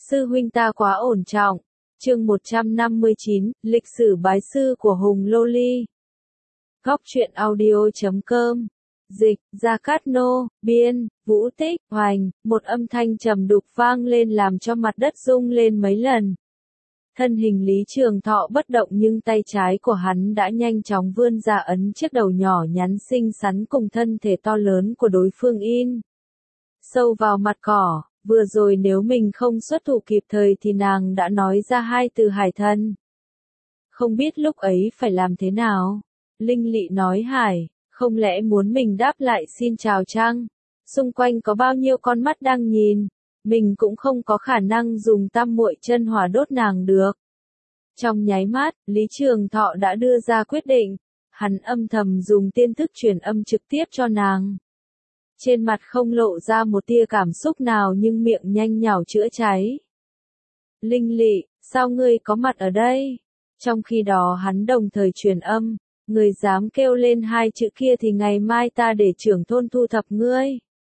sư huynh ta quá ổn trọng. Chương 159, lịch sử bái sư của Hùng Lô Ly. Góc truyện audio.com. Dịch, Gia Cát Nô, biên, Vũ Tích, Hoành, một âm thanh trầm đục vang lên làm cho mặt đất rung lên mấy lần. Thân hình Lý Trường Thọ bất động nhưng tay trái của hắn đã nhanh chóng vươn ra ấn chiếc đầu nhỏ nhắn xinh xắn cùng thân thể to lớn của đối phương in sâu vào mặt cỏ. Vừa rồi nếu mình không xuất thủ kịp thời thì nàng đã nói ra hai từ hải thần. Không biết lúc ấy phải làm thế nào? Linh Lị nói hải, không lẽ muốn mình đáp lại xin chào chăng? Xung quanh có bao nhiêu con mắt đang nhìn, mình cũng không có khả năng dùng tam muội chân hỏa đốt nàng được. Trong nháy mắt, Lý Trường Thọ đã đưa ra quyết định, hắn âm thầm dùng tiên thức truyền âm trực tiếp cho nàng. Trên mặt không lộ ra một tia cảm xúc nào nhưng miệng nhanh nhảu chữa cháy. Linh Lị, sao ngươi có mặt ở đây? Trong khi đó hắn đồng thời truyền âm, người dám kêu lên hai chữ kia thì ngày mai ta để trưởng thôn thu thập ngươi.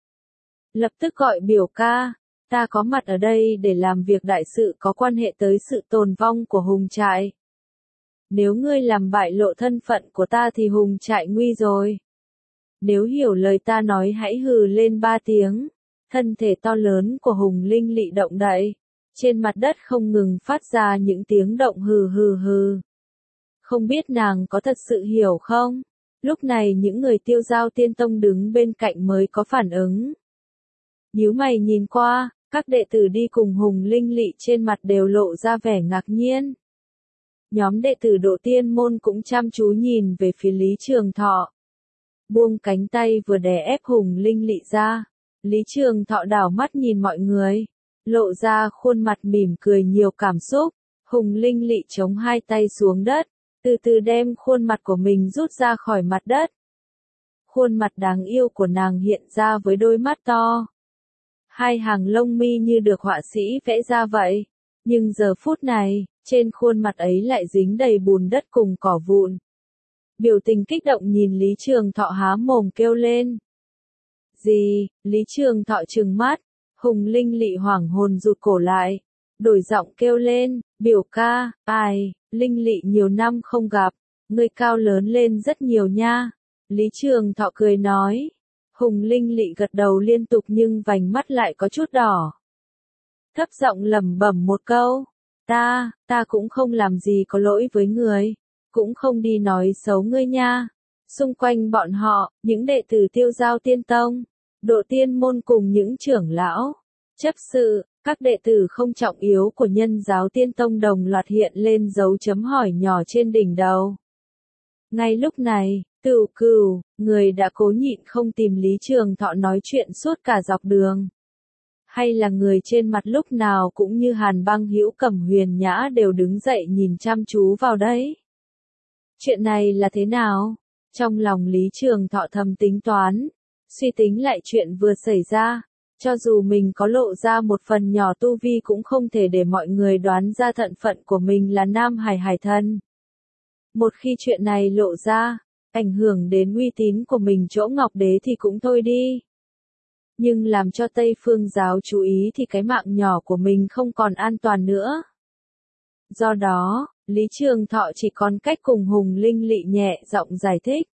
Lập tức gọi biểu ca, ta có mặt ở đây để làm việc đại sự có quan hệ tới sự tồn vong của Hùng trại. Nếu ngươi làm bại lộ thân phận của ta thì Hùng trại nguy rồi. Nếu hiểu lời ta nói hãy hừ lên 3 tiếng. Thân thể to lớn của Hùng Linh Lị động đậy. Trên mặt đất không ngừng phát ra những tiếng động hừ hừ hừ. Không biết nàng có thật sự hiểu không? Lúc này những người Tiêu Giao Tiên Tông đứng bên cạnh mới có phản ứng. Nhíu mày nhìn qua, các đệ tử đi cùng Hùng Linh Lị trên mặt đều lộ ra vẻ ngạc nhiên. Nhóm đệ tử Độ Tiên môn cũng chăm chú nhìn về phía Lý Trường Thọ. Buông cánh tay vừa đè ép Hùng Linh Lị ra, Lý Trường Thọ đảo mắt nhìn mọi người, lộ ra khuôn mặt mỉm cười nhiều cảm xúc. Hùng Linh Lị chống hai tay xuống đất, từ từ đem khuôn mặt của mình rút ra khỏi mặt đất. Khuôn mặt đáng yêu của nàng hiện ra với đôi mắt to. Hai hàng lông mi như được họa sĩ vẽ ra vậy, nhưng giờ phút này, trên khuôn mặt ấy lại dính đầy bùn đất cùng cỏ vụn. Biểu tình kích động nhìn Lý Trường Thọ há mồm kêu lên. Gì? Lý Trường Thọ trừng mắt, Hùng Linh Lị hoảng hồn rụt cổ lại, đổi giọng kêu lên, biểu ca, ai, Linh Lị nhiều năm không gặp, ngươi cao lớn lên rất nhiều nha. Lý Trường Thọ cười nói. Hùng Linh Lị gật đầu liên tục nhưng vành mắt lại có chút đỏ. Thấp giọng lẩm bẩm một câu, ta cũng không làm gì có lỗi với người, cũng không đi nói xấu ngươi nha. Xung quanh bọn họ, những đệ tử Tiêu Giao Tiên Tông, Độ Tiên môn cùng những trưởng lão, chấp sự, các đệ tử không trọng yếu của Nhân giáo Tiên Tông đồng loạt hiện lên dấu chấm hỏi nhỏ trên đỉnh đầu. Ngay lúc này, Tửu Cửu, người đã cố nhịn không tìm Lý Trường Thọ nói chuyện suốt cả dọc đường. Hay là người trên mặt lúc nào cũng như Hàn Băng Hữu Cẩm Huyền Nhã đều đứng dậy nhìn chăm chú vào đấy. Chuyện này là thế nào? Trong lòng Lý Trường Thọ thầm tính toán, suy tính lại chuyện vừa xảy ra, cho dù mình có lộ ra một phần nhỏ tu vi cũng không thể để mọi người đoán ra thân phận của mình là Nam Hải Hải Thần. Một khi chuyện này lộ ra, ảnh hưởng đến uy tín của mình chỗ Ngọc Đế thì cũng thôi đi. Nhưng làm cho Tây Phương giáo chú ý thì cái mạng nhỏ của mình không còn an toàn nữa. Do đó, Lý Trường Thọ chỉ còn cách cùng Hùng Linh Lị nhẹ giọng giải thích.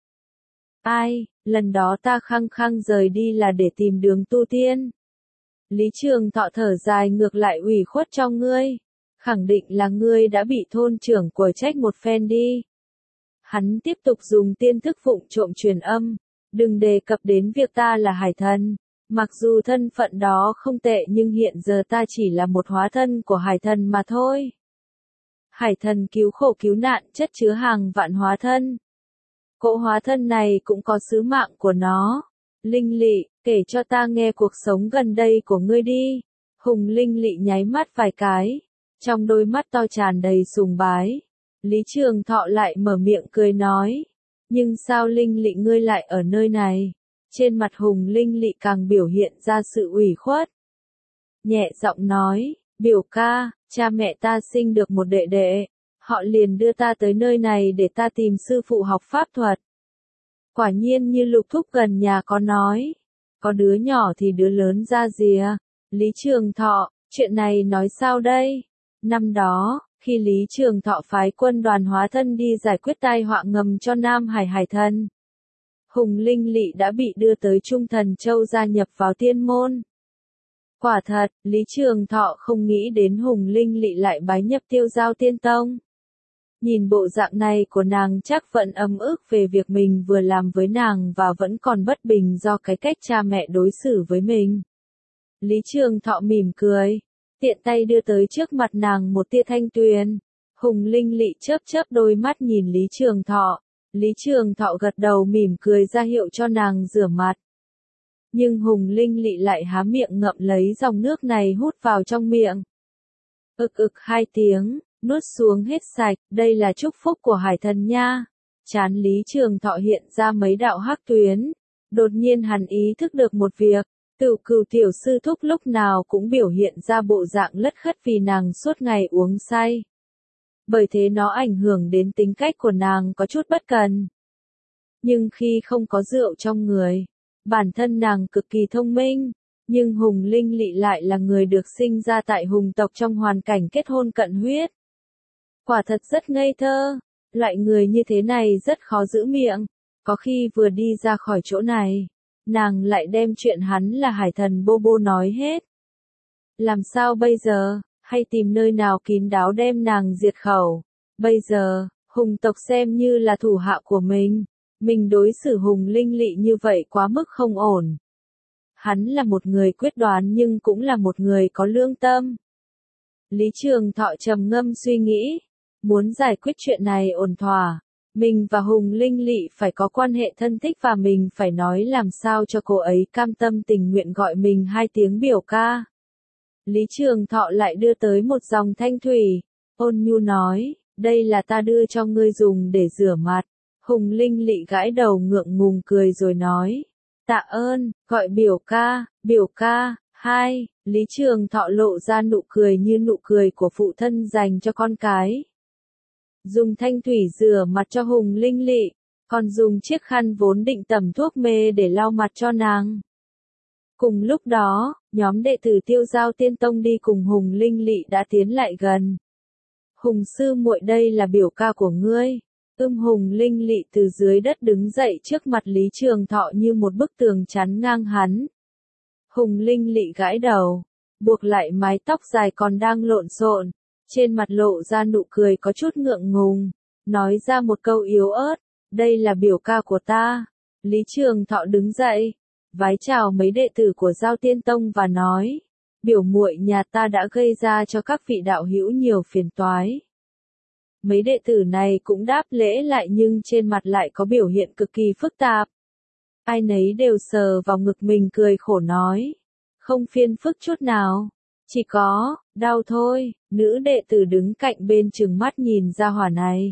Ai, lần đó ta khăng khăng rời đi là để tìm đường tu tiên. Lý Trường Thọ thở dài ngược lại ủy khuất cho ngươi. Khẳng định là ngươi đã bị thôn trưởng quở trách một phen đi. Hắn tiếp tục dùng tiên thức vụng trộm truyền âm. Đừng đề cập đến việc ta là hải thần. Mặc dù thân phận đó không tệ nhưng hiện giờ ta chỉ là một hóa thân của hải thần mà thôi. Hải thần cứu khổ cứu nạn chất chứa hàng vạn hóa thân. Cỗ hóa thân này cũng có sứ mạng của nó. Linh Lị, kể cho ta nghe cuộc sống gần đây của ngươi đi. Hùng Linh Lị nháy mắt vài cái. Trong đôi mắt to tràn đầy sùng bái. Lý Trường Thọ lại mở miệng cười nói. Nhưng sao Linh Lị ngươi lại ở nơi này? Trên mặt Hùng Linh Lị càng biểu hiện ra sự ủy khuất. Nhẹ giọng nói, biểu ca, cha mẹ ta sinh được một đệ đệ. Họ liền đưa ta tới nơi này để ta tìm sư phụ học pháp thuật. Quả nhiên như Lục Thúc gần nhà có nói. Có đứa nhỏ thì đứa lớn ra rìa. Lý Trường Thọ, Chuyện này nói sao đây? Năm đó, khi Lý Trường Thọ phái quân đoàn hóa thân đi giải quyết tai họa ngầm cho Nam Hải Hải Thần, Hùng Linh Lị đã bị đưa tới Trung Thần Châu gia nhập vào tiên môn. Quả thật, Lý Trường Thọ không nghĩ đến Hùng Linh Lị lại bái nhập Tiêu Giao Tiên Tông. Nhìn bộ dạng này của nàng chắc vẫn ấm ức về việc mình vừa làm với nàng và vẫn còn bất bình do cái cách cha mẹ đối xử với mình. Lý Trường Thọ mỉm cười, tiện tay đưa tới trước mặt nàng một tia thanh tuyền. Hùng Linh Lị chớp chớp đôi mắt nhìn Lý Trường Thọ. Lý Trường Thọ gật đầu mỉm cười ra hiệu cho nàng rửa mặt. Nhưng Hùng Linh Lị lại há miệng ngậm lấy dòng nước này hút vào trong miệng. Ực ực 2 tiếng, nuốt xuống hết sạch, đây là chúc phúc của Hải Thần nha. Trán Lý Trường Thọ hiện ra mấy đạo hắc tuyến. Đột nhiên hắn ý thức được một việc, Cửu Cửu tiểu sư thúc lúc nào cũng biểu hiện ra bộ dạng lất khất vì nàng suốt ngày uống say. Bởi thế nó ảnh hưởng đến tính cách của nàng có chút bất cần. Nhưng khi không có rượu trong người, bản thân nàng cực kỳ thông minh, nhưng Hùng Linh Lị lại là người được sinh ra tại Hùng tộc trong hoàn cảnh kết hôn cận huyết. Quả thật rất ngây thơ, loại người như thế này rất khó giữ miệng, có khi vừa đi ra khỏi chỗ này, nàng lại đem chuyện hắn là Hải Thần Bô Bô nói hết. Làm sao bây giờ, hay tìm nơi nào kín đáo đem nàng diệt khẩu? Bây giờ, Hùng tộc xem như là thủ hạ của mình đối xử Hùng Linh Lị như vậy quá mức không ổn. Hắn là một người quyết đoán nhưng cũng là một người có lương tâm. Lý Trường Thọ trầm ngâm suy nghĩ, muốn giải quyết chuyện này ổn thỏa, mình và Hùng Linh Lị phải có quan hệ thân thích và mình phải nói làm sao cho cô ấy cam tâm tình nguyện gọi mình 2 tiếng biểu ca. Lý Trường Thọ lại đưa tới một dòng thanh thủy, ôn nhu nói, đây là ta đưa cho ngươi dùng để rửa mặt. Hùng Linh Lị gãi đầu ngượng ngùng cười rồi nói, tạ ơn, gọi biểu ca, 2, Lý Trường Thọ lộ ra nụ cười như nụ cười của phụ thân dành cho con cái. Dùng thanh thủy rửa mặt cho Hùng Linh Lị, còn dùng chiếc khăn vốn định tẩm thuốc mê để lau mặt cho nàng. Cùng lúc đó, nhóm đệ tử Tiêu Giao Tiên Tông đi cùng Hùng Linh Lị đã tiến lại gần. Hùng sư muội đây là biểu ca của ngươi. Hùng Linh Lị từ dưới đất đứng dậy trước mặt Lý Trường Thọ như một bức tường chắn ngang hắn. Hùng Linh Lị gãi đầu, buộc lại mái tóc dài còn đang lộn xộn, trên mặt lộ ra nụ cười có chút ngượng ngùng, nói ra một câu yếu ớt, đây là biểu ca của ta. Lý Trường Thọ đứng dậy, vái chào mấy đệ tử của Giao Tiên Tông và nói, biểu muội nhà ta đã gây ra cho các vị đạo hữu nhiều phiền toái. Mấy đệ tử này cũng đáp lễ lại nhưng trên mặt lại có biểu hiện cực kỳ phức tạp. Ai nấy đều sờ vào ngực mình cười khổ nói, không phiền phức chút nào, chỉ có, đau thôi. Nữ đệ tử đứng cạnh bên trừng mắt nhìn ra hỏa này.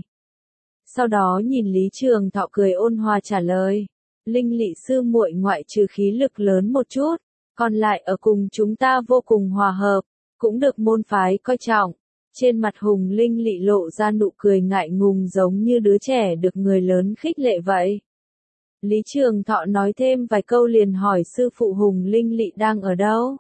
Sau đó nhìn Lý Trường Thọ cười ôn hòa trả lời, Linh Lị sư muội ngoại trừ khí lực lớn một chút, còn lại ở cùng chúng ta vô cùng hòa hợp, cũng được môn phái coi trọng. Trên mặt Hùng Linh Lị lộ ra nụ cười ngại ngùng giống như đứa trẻ được người lớn khích lệ vậy. Lý Trường Thọ nói thêm vài câu liền hỏi sư phụ Hùng Linh Lị đang ở đâu.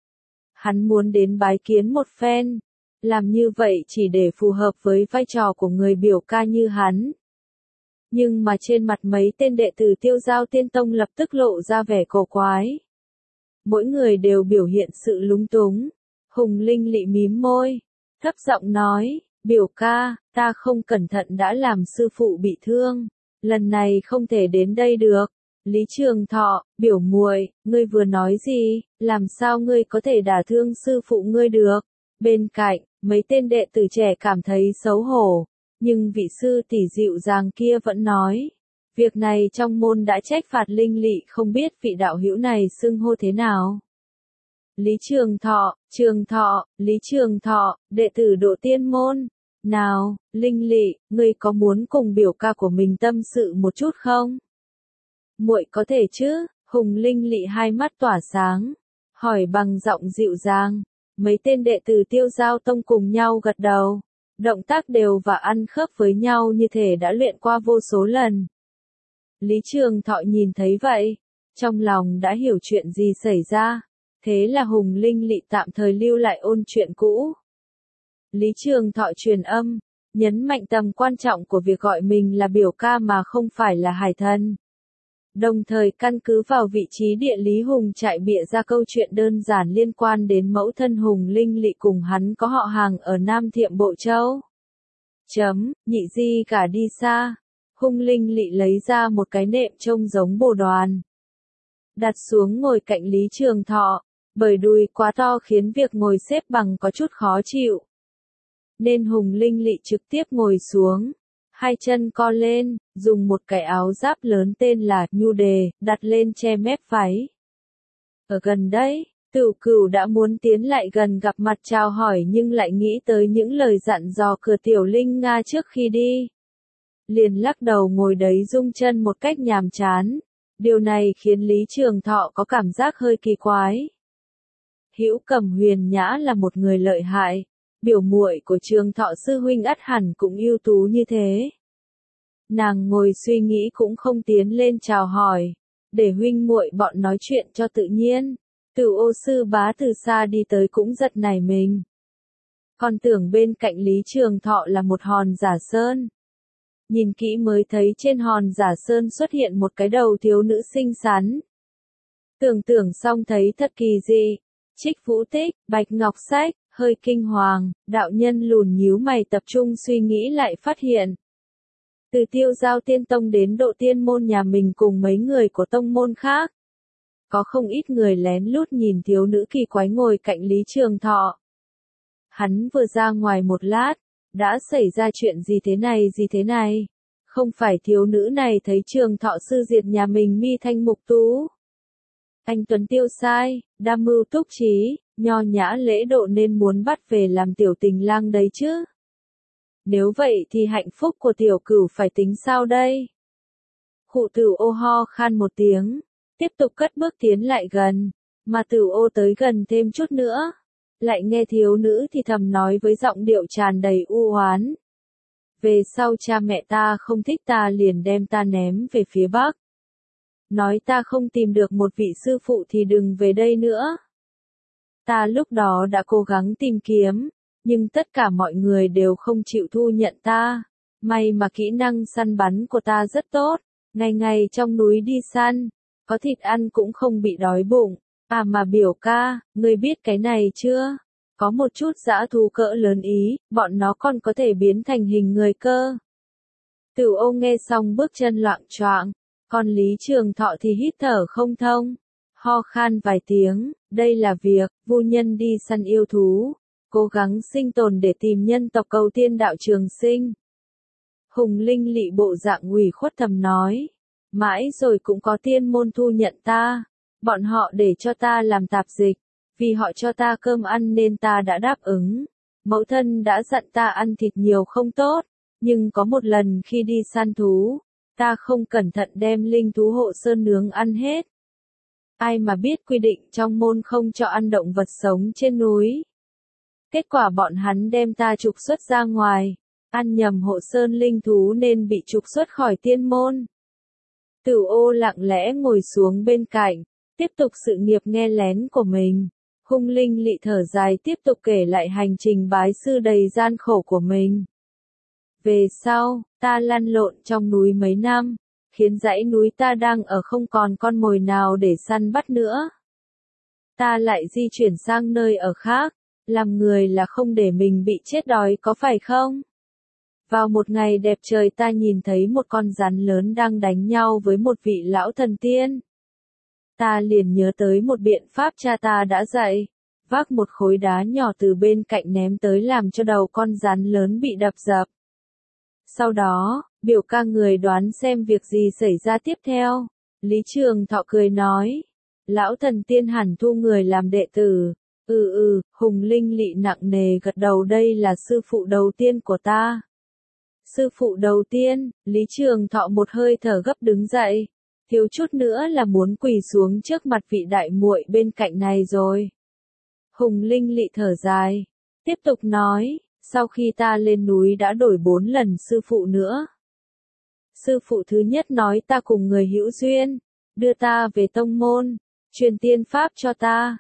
Hắn muốn đến bái kiến một phen, làm như vậy chỉ để phù hợp với vai trò của người biểu ca như hắn. Nhưng mà trên mặt mấy tên đệ tử Tiêu Giao Tiên Tông lập tức lộ ra vẻ cổ quái. Mỗi người đều biểu hiện sự lúng túng. Hùng Linh Lị mím môi, thấp giọng nói, biểu ca, ta không cẩn thận đã làm sư phụ bị thương, lần này không thể đến đây được. Lý Trường Thọ, biểu muội, ngươi vừa nói gì, làm sao ngươi có thể đả thương sư phụ ngươi được? Bên cạnh, mấy tên đệ tử trẻ cảm thấy xấu hổ, nhưng vị sư tỷ dịu dàng kia vẫn nói, việc này trong môn đã trách phạt Linh Lị không biết vị đạo hữu này xưng hô thế nào. Lý Trường Thọ, Lý Trường Thọ, đệ tử Độ Tiên môn. Nào, Linh Lị, ngươi có muốn cùng biểu ca của mình tâm sự một chút không? Muội có thể chứ? Hùng Linh Lị hai mắt tỏa sáng, hỏi bằng giọng dịu dàng. Mấy tên đệ tử Tiêu Giao Tông cùng nhau gật đầu, động tác đều và ăn khớp với nhau như thể đã luyện qua vô số lần. Lý Trường Thọ nhìn thấy vậy, trong lòng đã hiểu chuyện gì xảy ra. Thế là Hùng Linh Lị tạm thời lưu lại ôn chuyện cũ. Lý Trường Thọ truyền âm, nhấn mạnh tầm quan trọng của việc gọi mình là biểu ca mà không phải là hải thần. Đồng thời căn cứ vào vị trí địa lý Hùng Trại bịa ra câu chuyện đơn giản liên quan đến mẫu thân Hùng Linh Lị cùng hắn có họ hàng ở Nam Thiệm Bộ Châu. Nhị di cả đi xa. Hùng Linh Lị lấy ra một cái nệm trông giống bồ đoàn. Đặt xuống ngồi cạnh Lý Trường Thọ, bởi đùi quá to khiến việc ngồi xếp bằng có chút khó chịu. Nên Hùng Linh Lị trực tiếp ngồi xuống, hai chân co lên, dùng một cái áo giáp lớn tên là nhu đề, đặt lên che mép váy. Ở gần đấy, Tửu Cửu đã muốn tiến lại gần gặp mặt chào hỏi nhưng lại nghĩ tới những lời dặn dò của Tiểu Linh Nga trước khi đi. Liền lắc đầu ngồi đấy rung chân một cách nhàm chán. Điều này khiến Lý Trường Thọ có cảm giác hơi kỳ quái. Hữu Cẩm Huyền Nhã là một người lợi hại, biểu muội của Trường Thọ sư huynh ắt hẳn cũng ưu tú như thế. Nàng ngồi suy nghĩ cũng không tiến lên chào hỏi, để huynh muội bọn nói chuyện cho tự nhiên. Từ Ô sư bá từ xa đi tới cũng giật nảy mình. Còn tưởng bên cạnh Lý Trường Thọ là một hòn giả sơn. Nhìn kỹ mới thấy trên hòn giả sơn xuất hiện một cái đầu thiếu nữ xinh xắn. Tưởng xong thấy thật kỳ dị. Trích Vũ Tích, Bạch Ngọc Sách, hơi kinh hoàng, đạo nhân lùn nhíu mày tập trung suy nghĩ lại phát hiện. Từ Tiêu Giao Tiên Tông đến Độ Tiên môn nhà mình cùng mấy người của tông môn khác. Có không ít người lén lút nhìn thiếu nữ kỳ quái ngồi cạnh Lý Trường Thọ. Hắn vừa ra ngoài một lát, đã xảy ra chuyện gì thế này? Không phải thiếu nữ này thấy Trường Thọ sư diệt nhà mình mi thanh mục tú. Anh Tuấn tiêu sai, đam mưu túc trí, nho nhã lễ độ nên muốn bắt về làm tiểu tình lang đấy chứ. Nếu vậy thì hạnh phúc của Tiểu Cửu phải tính sao đây? Khụ Tử Ô ho khan một tiếng, tiếp tục cất bước tiến lại gần, mà Tử Ô tới gần thêm chút nữa. Lại nghe thiếu nữ thì thầm nói với giọng điệu tràn đầy u oán. Về sau cha mẹ ta không thích ta liền đem ta ném về phía Bắc. Nói ta không tìm được một vị sư phụ thì đừng về đây nữa. Ta lúc đó đã cố gắng tìm kiếm, nhưng tất cả mọi người đều không chịu thu nhận ta. May mà kỹ năng săn bắn của ta rất tốt, ngày ngày trong núi đi săn, có thịt ăn cũng không bị đói bụng. À mà biểu ca, ngươi biết cái này chưa? Có một chút dã thú cỡ lớn Ý, bọn nó còn có thể biến thành hình người cơ. Tử Ô nghe xong bước chân loạng choạng, còn Lý Trường Thọ thì hít thở không thông, ho khan vài tiếng. Đây là việc vu nhân đi săn yêu thú, cố gắng sinh tồn để tìm nhân tộc cầu tiên đạo trường sinh. Hùng Linh Lị bộ dạng ủy khuất thầm nói, mãi rồi cũng có tiên môn thu nhận ta. Bọn họ để cho ta làm tạp dịch, vì họ cho ta cơm ăn nên ta đã đáp ứng. Mẫu thân đã dặn ta ăn thịt nhiều không tốt, nhưng có một lần khi đi săn thú, ta không cẩn thận đem linh thú hộ sơn nướng ăn hết. Ai mà biết quy định trong môn không cho ăn động vật sống trên núi. Kết quả bọn hắn đem ta trục xuất ra ngoài, ăn nhầm hộ sơn linh thú nên bị trục xuất khỏi tiên môn. Tử Ô lặng lẽ ngồi xuống bên cạnh, tiếp tục sự nghiệp nghe lén của mình. Hùng Linh Lị thở dài tiếp tục kể lại hành trình bái sư đầy gian khổ của mình. Về sau, ta lăn lộn trong núi mấy năm, khiến dãy núi ta đang ở không còn con mồi nào để săn bắt nữa. Ta lại di chuyển sang nơi ở khác, làm người là không để mình bị chết đói có phải không? Vào một ngày đẹp trời ta nhìn thấy một con rắn lớn đang đánh nhau với một vị lão thần tiên. Ta liền nhớ tới một biện pháp cha ta đã dạy, vác một khối đá nhỏ từ bên cạnh ném tới làm cho đầu con rắn lớn bị đập dập. Sau đó, biểu ca người đoán xem việc gì xảy ra tiếp theo. Lý Trường Thọ cười nói, lão thần tiên hẳn thu người làm đệ tử. Hùng Linh Lị nặng nề gật đầu, đây là sư phụ đầu tiên của ta. Sư phụ đầu tiên, Lý Trường Thọ một hơi thở gấp đứng dậy, thiếu chút nữa là muốn quỳ xuống trước mặt vị đại muội bên cạnh này rồi. Hùng Linh Lị thở dài, tiếp tục nói, sau khi ta lên núi đã đổi 4 lần sư phụ nữa. Sư phụ thứ nhất nói ta cùng người hữu duyên, đưa ta về tông môn, truyền tiên pháp cho ta,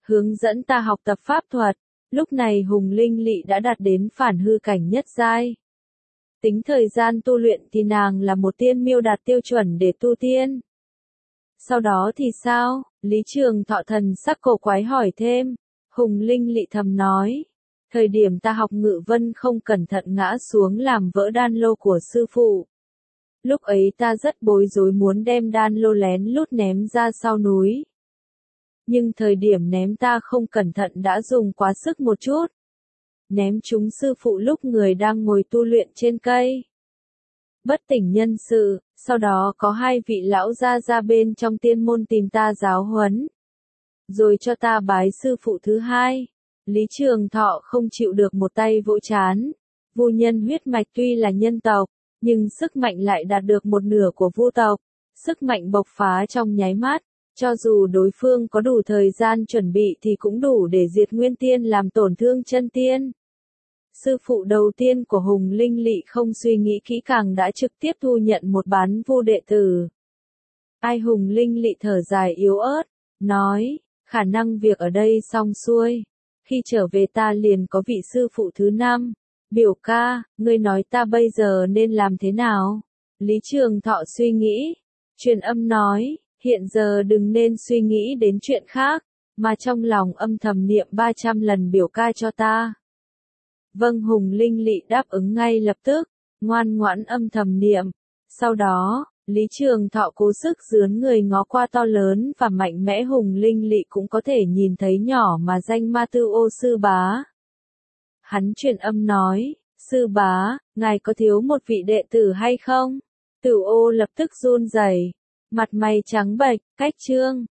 hướng dẫn ta học tập pháp thuật. Lúc này Hùng Linh Lị đã đạt đến phản hư cảnh nhất giai. Tính thời gian tu luyện thì nàng là một tiên miêu đạt tiêu chuẩn để tu tiên. Sau đó thì sao? Lý Trường Thọ thần sắc cổ quái hỏi thêm. Hùng Linh Lị thầm nói. Thời điểm ta học ngự vân không cẩn thận ngã xuống làm vỡ đan lô của sư phụ. Lúc ấy ta rất bối rối muốn đem đan lô lén lút ném ra sau núi. Nhưng thời điểm ném ta không cẩn thận đã dùng quá sức một chút. Ném chúng sư phụ lúc người đang ngồi tu luyện trên cây. Bất tỉnh nhân sự, sau đó có hai vị lão gia ra bên trong tiên môn tìm ta giáo huấn. Rồi cho ta bái sư phụ thứ hai. Lý Trường Thọ không chịu được một tay vỗ chán. Vu nhân huyết mạch tuy là nhân tộc, nhưng sức mạnh lại đạt được một nửa của vu tộc. Sức mạnh bộc phá trong nháy mắt. Cho dù đối phương có đủ thời gian chuẩn bị thì cũng đủ để diệt nguyên tiên làm tổn thương chân tiên. Sư phụ đầu tiên của Hùng Linh Lị không suy nghĩ kỹ càng đã trực tiếp thu nhận một bán vu đệ tử. Ai Hùng Linh Lị thở dài yếu ớt, nói, khả năng việc ở đây xong xuôi. Khi trở về ta liền có vị sư phụ thứ 5. Biểu ca, ngươi nói ta bây giờ nên làm thế nào? Lý Trường Thọ suy nghĩ. Truyền âm nói, hiện giờ đừng nên suy nghĩ đến chuyện khác, mà trong lòng âm thầm niệm 300 lần biểu ca cho ta. Vâng Hùng Linh Lị đáp ứng ngay lập tức, ngoan ngoãn âm thầm niệm. Sau đó, Lý Trường Thọ cố sức dướn người ngó qua to lớn và mạnh mẽ Hùng Linh Lị cũng có thể nhìn thấy nhỏ mà danh ma Tư Ô sư bá. Hắn truyền âm nói, sư bá, ngài có thiếu một vị đệ tử hay không? Tử Ô lập tức run rẩy, mặt mày trắng bệch, cách trương.